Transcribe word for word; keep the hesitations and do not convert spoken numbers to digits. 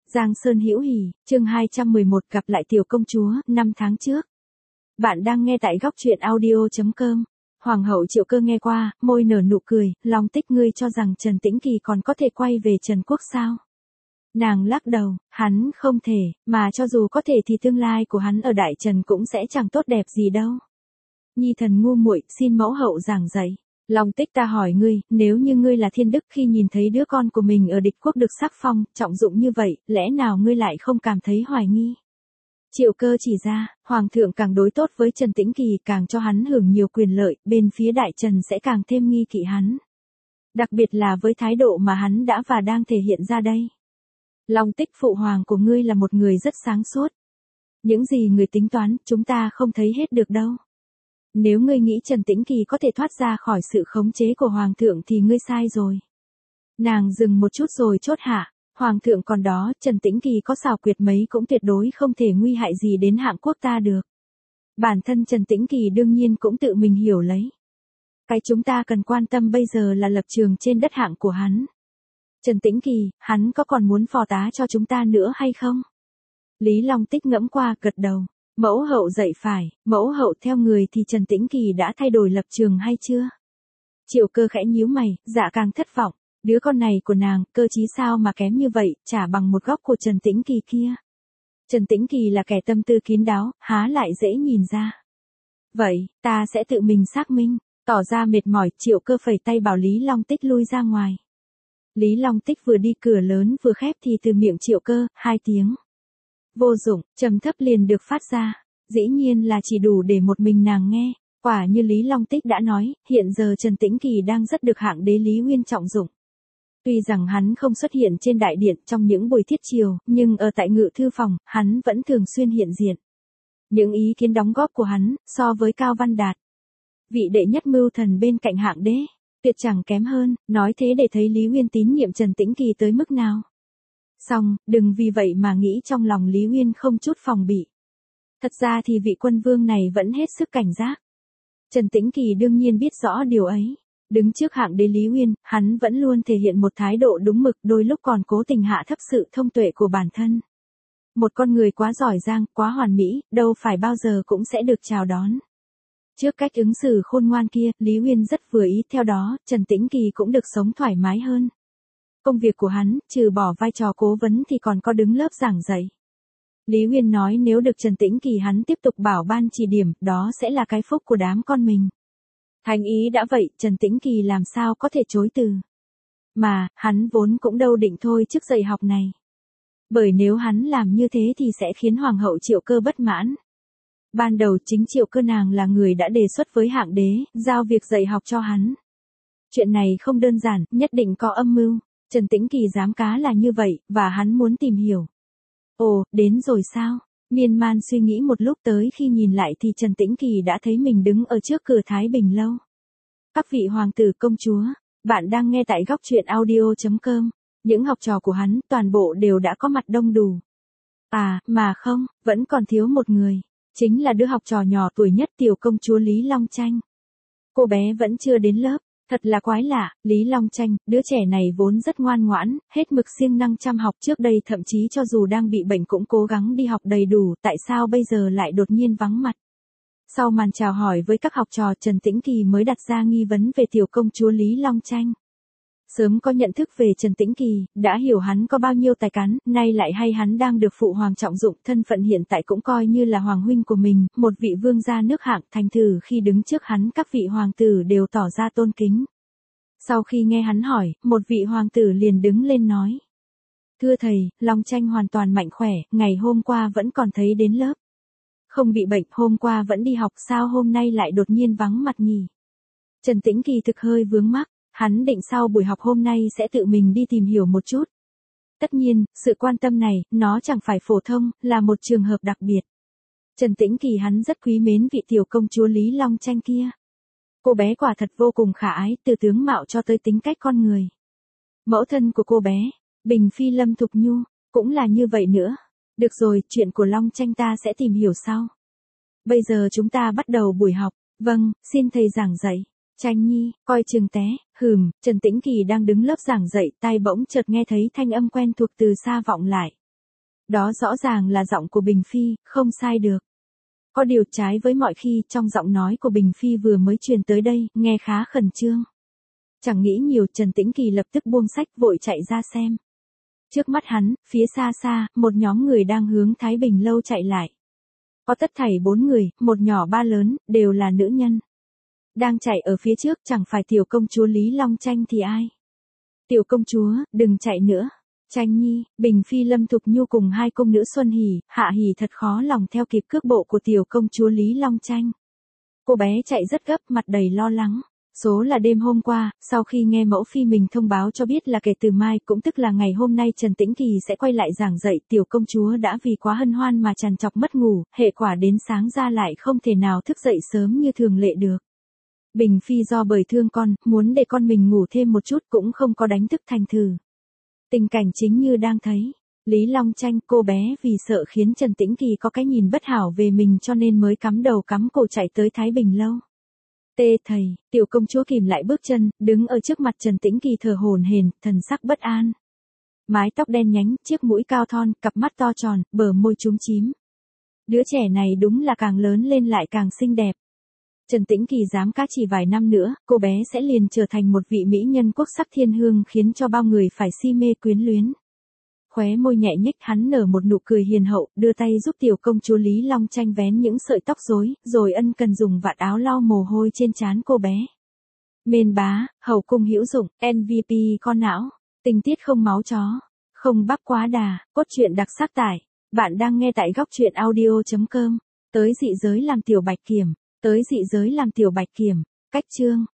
Giang Sơn Hữu Hỉ, chương hai trăm mười một gặp lại tiểu công chúa, năm tháng trước. Bạn đang nghe tại góc truyện audio chấm com. Hoàng hậu Triệu Cơ nghe qua, môi nở nụ cười, Long Tích ngươi cho rằng Trần Tĩnh Kỳ còn có thể quay về Trần Quốc sao? Nàng lắc đầu, hắn không thể, mà cho dù có thể thì tương lai của hắn ở Đại Trần cũng sẽ chẳng tốt đẹp gì đâu. Nhi thần ngu muội, xin mẫu hậu giảng dạy. Long Tích ta hỏi ngươi, nếu như ngươi là thiên đức khi nhìn thấy đứa con của mình ở địch quốc được sắc phong, trọng dụng như vậy, lẽ nào ngươi lại không cảm thấy hoài nghi? Triệu Cơ chỉ ra, Hoàng thượng càng đối tốt với Trần Tĩnh Kỳ càng cho hắn hưởng nhiều quyền lợi, bên phía Đại Trần sẽ càng thêm nghi kỵ hắn. Đặc biệt là với thái độ mà hắn đã và đang thể hiện ra đây. Long Tích phụ hoàng của ngươi là một người rất sáng suốt. Những gì người tính toán, chúng ta không thấy hết được đâu. Nếu ngươi nghĩ Trần Tĩnh Kỳ có thể thoát ra khỏi sự khống chế của Hoàng thượng thì ngươi sai rồi. Nàng dừng một chút rồi chốt hạ, Hoàng thượng còn đó, Trần Tĩnh Kỳ có xảo quyệt mấy cũng tuyệt đối không thể nguy hại gì đến hạng quốc ta được. Bản thân Trần Tĩnh Kỳ đương nhiên cũng tự mình hiểu lấy. Cái chúng ta cần quan tâm bây giờ là lập trường trên đất hạng của hắn. Trần Tĩnh Kỳ, hắn có còn muốn phò tá cho chúng ta nữa hay không? Lý Long Tích ngẫm qua gật đầu. Mẫu hậu dạy phải, mẫu hậu theo người thì Trần Tĩnh Kỳ đã thay đổi lập trường hay chưa? Triệu Cơ khẽ nhíu mày, dạ càng thất vọng, đứa con này của nàng, cơ chí sao mà kém như vậy, chả bằng một góc của Trần Tĩnh Kỳ kia. Trần Tĩnh Kỳ là kẻ tâm tư kín đáo, há lại dễ nhìn ra. Vậy, ta sẽ tự mình xác minh, tỏ ra mệt mỏi, Triệu Cơ phẩy tay bảo Lý Long Tích lui ra ngoài. Lý Long Tích vừa đi cửa lớn vừa khép thì từ miệng Triệu Cơ, hai tiếng. Vô dụng, trầm thấp liền được phát ra, dĩ nhiên là chỉ đủ để một mình nàng nghe, quả như Lý Long Tích đã nói, hiện giờ Trần Tĩnh Kỳ đang rất được hạng đế Lý Uyên trọng dụng. Tuy rằng hắn không xuất hiện trên đại điện trong những buổi thiết triều, nhưng ở tại ngự thư phòng, hắn vẫn thường xuyên hiện diện. Những ý kiến đóng góp của hắn, so với Cao Văn Đạt, vị đệ nhất mưu thần bên cạnh hạng đế, tuyệt chẳng kém hơn, nói thế để thấy Lý Uyên tín nhiệm Trần Tĩnh Kỳ tới mức nào. Xong, đừng vì vậy mà nghĩ trong lòng Lý Uyên không chút phòng bị. Thật ra thì vị quân vương này vẫn hết sức cảnh giác. Trần Tĩnh Kỳ đương nhiên biết rõ điều ấy. Đứng trước hạng đế Lý Uyên, hắn vẫn luôn thể hiện một thái độ đúng mực, đôi lúc còn cố tình hạ thấp sự thông tuệ của bản thân. Một con người quá giỏi giang, quá hoàn mỹ, đâu phải bao giờ cũng sẽ được chào đón. Trước cách ứng xử khôn ngoan kia, Lý Uyên rất vừa ý, theo đó, Trần Tĩnh Kỳ cũng được sống thoải mái hơn. Công việc của hắn, trừ bỏ vai trò cố vấn thì còn có đứng lớp giảng dạy. Lý Uyên nói nếu được Trần Tĩnh Kỳ hắn tiếp tục bảo ban chỉ điểm, đó sẽ là cái phúc của đám con mình. Thành ý đã vậy, Trần Tĩnh Kỳ làm sao có thể chối từ. Mà, hắn vốn cũng đâu định thôi chức dạy học này. Bởi nếu hắn làm như thế thì sẽ khiến Hoàng hậu Triệu Cơ bất mãn. Ban đầu chính Triệu Cơ nàng là người đã đề xuất với hạng đế, giao việc dạy học cho hắn. Chuyện này không đơn giản, nhất định có âm mưu. Trần Tĩnh Kỳ dám cá là như vậy, và hắn muốn tìm hiểu. Ồ, đến rồi sao? Miên man suy nghĩ một lúc tới khi nhìn lại thì Trần Tĩnh Kỳ đã thấy mình đứng ở trước cửa Thái Bình Lâu. Các vị hoàng tử công chúa, bạn đang nghe tại góc truyện audio chấm com. Những học trò của hắn toàn bộ đều đã có mặt đông đủ. À, mà không, vẫn còn thiếu một người. Chính là đứa học trò nhỏ tuổi nhất tiểu công chúa Lý Long Tranh. Cô bé vẫn chưa đến lớp. Thật là quái lạ, Lý Long Tranh, đứa trẻ này vốn rất ngoan ngoãn, hết mực siêng năng chăm học trước đây thậm chí cho dù đang bị bệnh cũng cố gắng đi học đầy đủ, tại sao bây giờ lại đột nhiên vắng mặt. Sau màn chào hỏi với các học trò Trần Tĩnh Kỳ mới đặt ra nghi vấn về tiểu công chúa Lý Long Tranh. Sớm có nhận thức về Trần Tĩnh Kỳ, đã hiểu hắn có bao nhiêu tài cán, nay lại hay hắn đang được phụ hoàng trọng dụng, thân phận hiện tại cũng coi như là hoàng huynh của mình, một vị vương gia nước hạng, thành thử khi đứng trước hắn các vị hoàng tử đều tỏ ra tôn kính. Sau khi nghe hắn hỏi, một vị hoàng tử liền đứng lên nói. Thưa thầy, Long Tranh hoàn toàn mạnh khỏe, ngày hôm qua vẫn còn thấy đến lớp. Không bị bệnh, hôm qua vẫn đi học, sao hôm nay lại đột nhiên vắng mặt nhỉ? Trần Tĩnh Kỳ thực hơi vướng mắc. Hắn định sau buổi học hôm nay sẽ tự mình đi tìm hiểu một chút. Tất nhiên, sự quan tâm này, nó chẳng phải phổ thông, là một trường hợp đặc biệt. Trần Tĩnh Kỳ hắn rất quý mến vị tiểu công chúa Lý Long Tranh kia. Cô bé quả thật vô cùng khả ái, từ tướng mạo cho tới tính cách con người. Mẫu thân của cô bé, Bình Phi Lâm Thục Nhu, cũng là như vậy nữa. Được rồi, chuyện của Long Tranh ta sẽ tìm hiểu sau. Bây giờ chúng ta bắt đầu buổi học. Vâng, xin thầy giảng dạy. Tranh nhi, coi chừng té, hừm, Trần Tĩnh Kỳ đang đứng lớp giảng dạy, tai bỗng chợt nghe thấy thanh âm quen thuộc từ xa vọng lại. Đó rõ ràng là giọng của Bình Phi, không sai được. Có điều trái với mọi khi, trong giọng nói của Bình Phi vừa mới truyền tới đây, nghe khá khẩn trương. Chẳng nghĩ nhiều, Trần Tĩnh Kỳ lập tức buông sách vội chạy ra xem. Trước mắt hắn, phía xa xa, một nhóm người đang hướng Thái Bình lâu chạy lại. Có tất thảy bốn người, một nhỏ ba lớn, đều là nữ nhân. Đang chạy ở phía trước chẳng phải tiểu công chúa Lý Long Tranh thì ai? Tiểu công chúa, đừng chạy nữa. Tranh Nhi, Bình Phi Lâm Thục Nhu cùng hai công nữ Xuân Hỷ, Hạ Hỷ thật khó lòng theo kịp cước bộ của tiểu công chúa Lý Long Tranh. Cô bé chạy rất gấp, mặt đầy lo lắng. Số là đêm hôm qua, sau khi nghe mẫu phi mình thông báo cho biết là kể từ mai cũng tức là ngày hôm nay Trần Tĩnh Kỳ sẽ quay lại giảng dạy, tiểu công chúa đã vì quá hân hoan mà trằn trọc mất ngủ, hệ quả đến sáng ra lại không thể nào thức dậy sớm như thường lệ được. Bình Phi do bởi thương con, muốn để con mình ngủ thêm một chút cũng không có đánh thức thành thử. Tình cảnh chính như đang thấy. Lý Long Tranh, cô bé vì sợ khiến Trần Tĩnh Kỳ có cái nhìn bất hảo về mình cho nên mới cắm đầu cắm cổ chạy tới Thái Bình lâu. Tê thầy, tiểu công chúa kìm lại bước chân, đứng ở trước mặt Trần Tĩnh Kỳ thở hổn hển, thần sắc bất an. Mái tóc đen nhánh, chiếc mũi cao thon, cặp mắt to tròn, bờ môi chúm chím. Đứa trẻ này đúng là càng lớn lên lại càng xinh đẹp. Trần Tĩnh Kỳ dám cá chỉ vài năm nữa, cô bé sẽ liền trở thành một vị mỹ nhân quốc sắc thiên hương khiến cho bao người phải si mê quyến luyến. Khóe môi nhẹ nhếch, hắn nở một nụ cười hiền hậu, đưa tay giúp tiểu công chúa Lý Long Tranh vén những sợi tóc rối, rồi ân cần dùng vạt áo lau mồ hôi trên trán cô bé. Mên bá, hậu cung hữu dụng, em vê pê con não, tình tiết không máu chó, không bắp quá đà, cốt truyện đặc sắc tải. Bạn đang nghe tại góc truyện audio chấm com. Tới dị giới làm tiểu bạch kiểm, tới dị giới làm tiểu bạch kiểm, cách chương.